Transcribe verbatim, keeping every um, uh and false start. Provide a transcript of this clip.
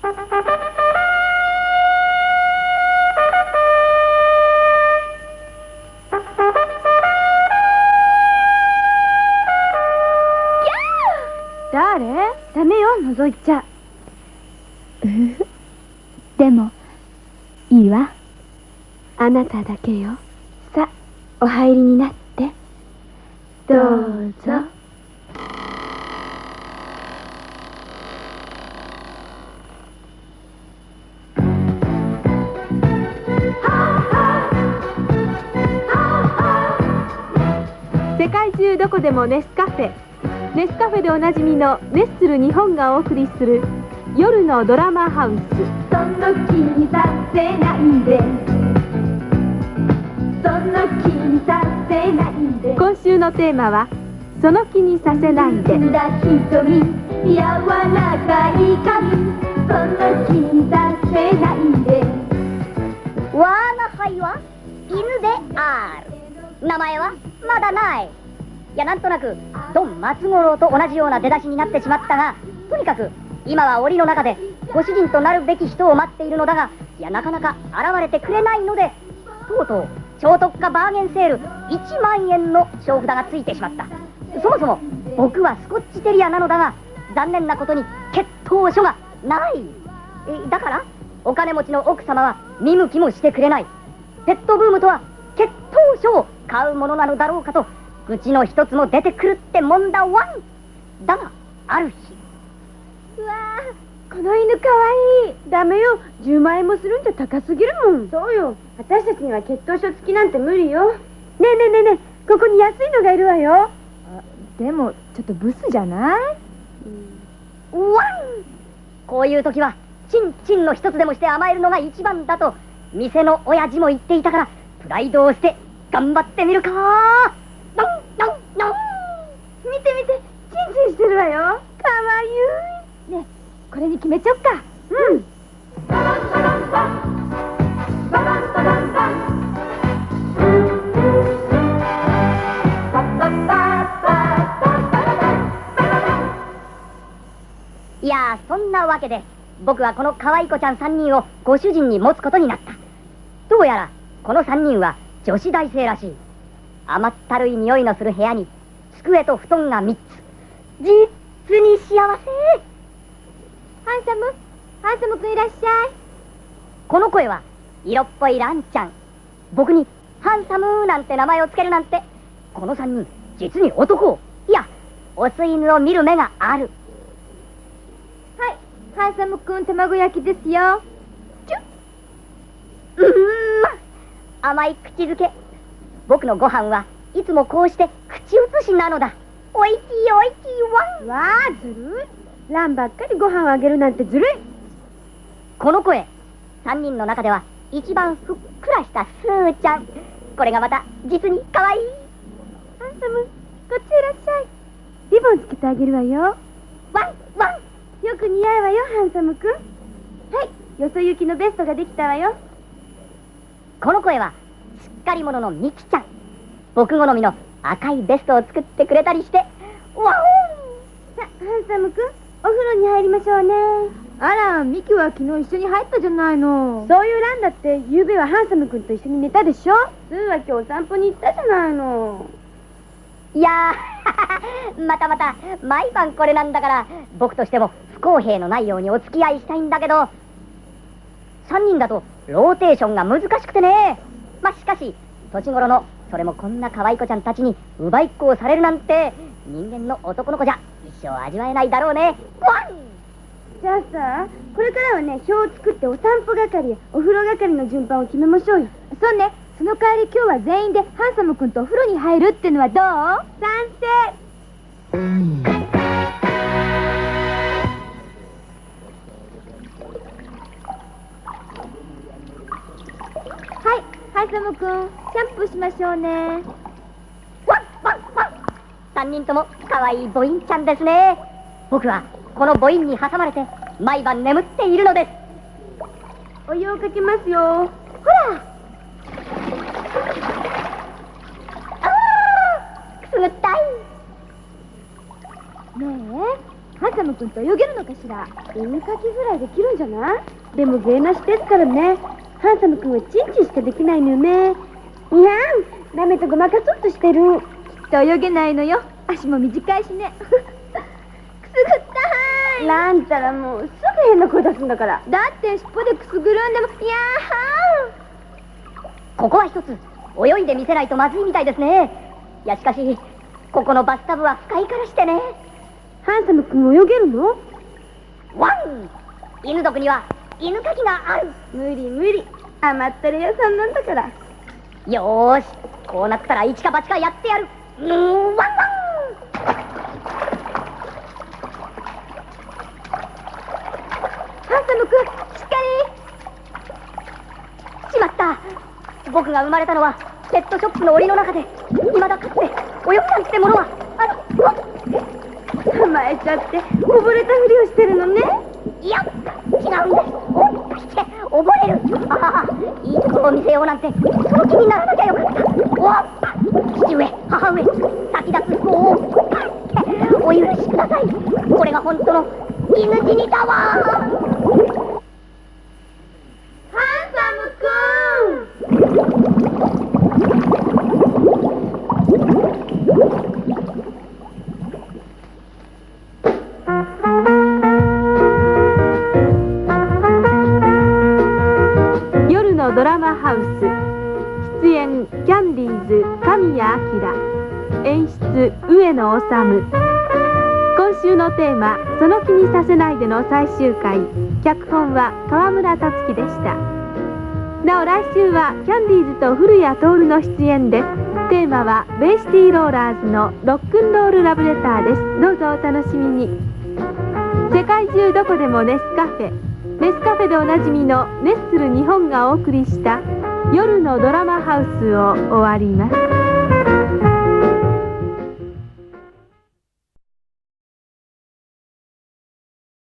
誰？ダメよ、覗いちゃ。 でもいいわ。 あなただけよ。さ、お入りになって。どうぞ。世界中どこでもネスカフェ。ネスカフェでおなじみのネッスル日本がお送りする夜のドラマハウス。 その気にさせないで、その気にさせないで。 今週のテーマはその気にさせないで。 だ瞳、柔らかい髪、その気にさせないで。 我が輩は犬である。名前はまだない。いや、なんとなくドン松五郎と同じような出だしになってしまったが、とにかく今は檻の中でご主人となるべき人を待っているのだが、いや、なかなか現れてくれないので、とうとう超特価バーゲンセールいちまんえんの小札がついてしまった。そもそも僕はスコッチテリアなのだが、残念なことに血統書がない。えだからお金持ちの奥様は見向きもしてくれない。ペットブームとは血統書を買うものなのだろうかと、うちの一つも出てくるってもんだわん。だがある日、 うわー、この犬かわいい。ダメよ、じゅうまんえんもするんじゃ高すぎるもん。そうよ、私たちには血統書付きなんて無理よ。ねえねえねえねえ、ここに安いのがいるわよ。あ、でもちょっとブスじゃない？ うん、わん。こういう時はチンチンの一つでもして甘えるのが一番だと店の親父も言っていたから、プライドを捨て頑張ってみるか。ノンノンノン。 見て見て、チンチンしてるわよ。かわゆい。ねえ、これに決めちゃおっか。うん。 いやー、そんなわけで僕はこの可愛い子ちゃんさんにんをご主人に持つことになった。どうやらこのさんにんは女子大生らしい。甘ったるい匂いのする部屋に机と布団がみっつ。実に幸せ。 ハンサム、ハンサムくんいらっしゃい。 この声は色っぽいランちゃん。僕にハンサムなんて名前をつけるなんて、このさんにん実に男を、いやオス犬を見る目がある。 はい、ハンサムくん卵焼きですよ。 チュッ。うーん、甘い口づけ。僕のご飯はいつもこうして口移しなのだ。おいしいおいしいわん。 わあ、ずるい。ランばっかりご飯をあげるなんてずるい。 この声、さんにんの中では一番ふっくらしたスーちゃん。これがまた実に可愛い。 ハンサム、こっちいらっしゃい。リボンつけてあげるわよ。 ワンワン。 よく似合うわよ、ハンサムくん。はい、よそ行きのベストができたわよ。 この声はしっかり者のミキちゃん。僕好みの赤いベストを作ってくれたりして、ワオン。 さ、ハンサムくん、お風呂に入りましょうね。あら、ミキは昨日一緒に入ったじゃないの。そういうランだって、昨夜はハンサムくんと一緒に寝たでしょ。スーは今日お散歩に行ったじゃないの。 いやーまたまた毎晩これなんだから、僕としても不公平のないようにお付き合いしたいんだけど、さんにんだとローテーションが難しくてね。まあしかし年頃のそれもこんな可愛い子ちゃんたちに奪いっ子をされるなんて、人間の男の子じゃ一生味わえないだろうね。ワン。 じゃあさ、これからはね、表を作ってお散歩係やお風呂係の順番を決めましょうよ。そうね。その代わり今日は全員でハンサムくんとお風呂に入るってのはどう？賛成。はい、ハンサムくん、シャンプーしましょうね。 ワンワンワン。さんにんとも可愛い母音ちゃんですね。僕はこの母音に挟まれて毎晩眠っているのです。 お湯をかけますよ。ほら。 ああ、くすぐったい。 ねえ、ハンササム君と泳げるのかしら。 犬かきぐらいできるんじゃない？でも芸なしですからね。ハンサム君はチンチンしかできないのよね。いやん、ダメとごまかそうとしてる。 きっと泳げないのよ。足も短いしね。くすぐったーい。 なんたらもうすぐ変な声出すんだから。 だって尻尾でくすぐるんでも、いやここは一つ泳いでみせないとまずいみたいですね。いやしかしここのバスタブは深いからしてね。 ハンサム君泳げるの？ ワン、犬族には犬かきがある。 無理無理、甘ったれ屋さんなんだから。 よーし、こうなったら一か八かやってやる。うーん、ワンワン。 ハンサム君、しっかり。 しまった。僕が生まれたのはペットショップの檻の中で、未だかつて泳ぐなんてものはあのうわっ甘えちゃって溺れたふりをしてるのね。 いや、違うんです。おっして溺れる。ああ、いいところを見せようなんてその気にならなきゃよかった。おっ、父上、母上、先立つ法をお許しください。これが本当の犬死にだわ。 ハンサム君。夜のドラマハウス、出演キャンディーズ神谷明、演出上野治。今週のテーマ「その気にさせないで」の最終回、脚本は川村達樹でした。なお来週はキャンディーズと古谷徹の出演です。テーマはベイシティローラーズのロックンロールラブレターです。どうぞお楽しみに。世界中どこでもネスカフェ、ネスカフェでおなじみのネッスル日本がお送りした夜のドラマハウスを終わります。